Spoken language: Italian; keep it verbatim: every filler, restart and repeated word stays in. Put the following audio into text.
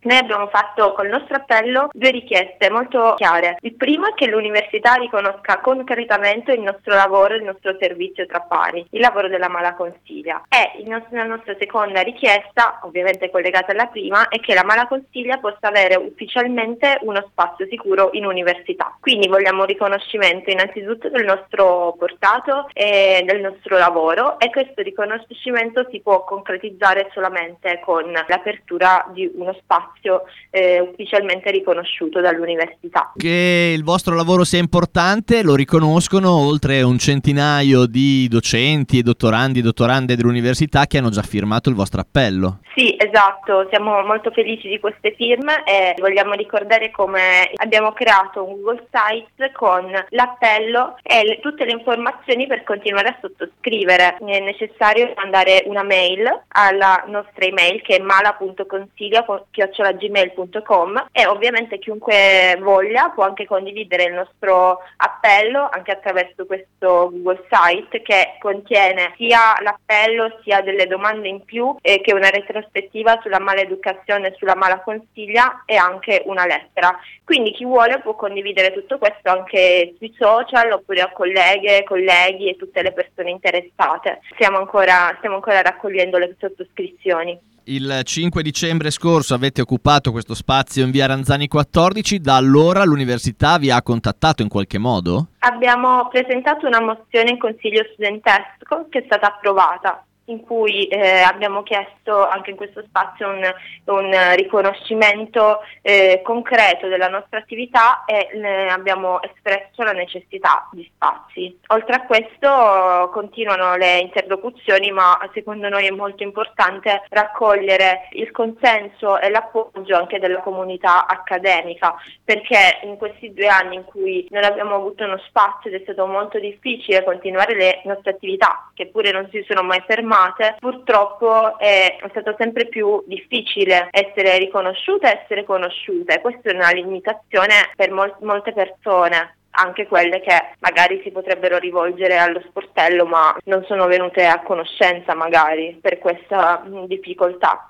Noi abbiamo fatto col nostro appello due richieste molto chiare. Il primo è che l'università riconosca concretamente il nostro lavoro, il nostro servizio tra pari, il lavoro della Mala Consiglia. E il nostro, la nostra seconda richiesta, ovviamente collegata alla prima, è che la Mala Consiglia possa avere ufficialmente uno spazio sicuro in università. Quindi vogliamo riconoscimento innanzitutto del nostro portato e del nostro lavoro, e questo riconoscimento si può concretizzare solamente con l'apertura di uno spazio Eh, ufficialmente riconosciuto dall'università. Che il vostro lavoro sia importante lo riconoscono oltre un centinaio di docenti e dottorandi e dottorande dell'università che hanno già firmato il vostro appello. Sì, esatto, siamo molto felici di queste firme e vogliamo ricordare come abbiamo creato un Google Sites con l'appello e le, tutte le informazioni per continuare a sottoscrivere. È necessario mandare una mail alla nostra email, che è mala punto consiglia chiocciola gmail punto com, e ovviamente chiunque voglia può anche condividere il nostro appello anche attraverso questo Google Site, che contiene sia l'appello sia delle domande in più e che una retrospettiva sulla maleducazione e sulla Mala Consiglia e anche una lettera. Quindi chi vuole può condividere tutto questo anche sui social oppure a colleghe, colleghi e tutte le persone interessate. Stiamo ancora, stiamo ancora raccogliendo le sottoscrizioni. Il cinque dicembre scorso avete occupato questo spazio in via Ranzani quattordici, da allora l'università vi ha contattato in qualche modo? Abbiamo presentato una mozione in consiglio studentesco che è stata approvata, in cui eh, abbiamo chiesto anche in questo spazio un, un riconoscimento eh, concreto della nostra attività e eh, abbiamo espresso la necessità di spazi. Oltre a questo continuano le interlocuzioni, ma secondo noi è molto importante raccogliere il consenso e l'appoggio anche della comunità accademica, perché in questi due anni in cui non abbiamo avuto uno spazio ed è stato molto difficile continuare le nostre attività, che pure non si sono mai fermate, purtroppo è stato sempre più difficile essere riconosciute e essere conosciute. Questa è una limitazione per mol- molte persone, anche quelle che magari si potrebbero rivolgere allo sportello ma non sono venute a conoscenza magari per questa mh, difficoltà.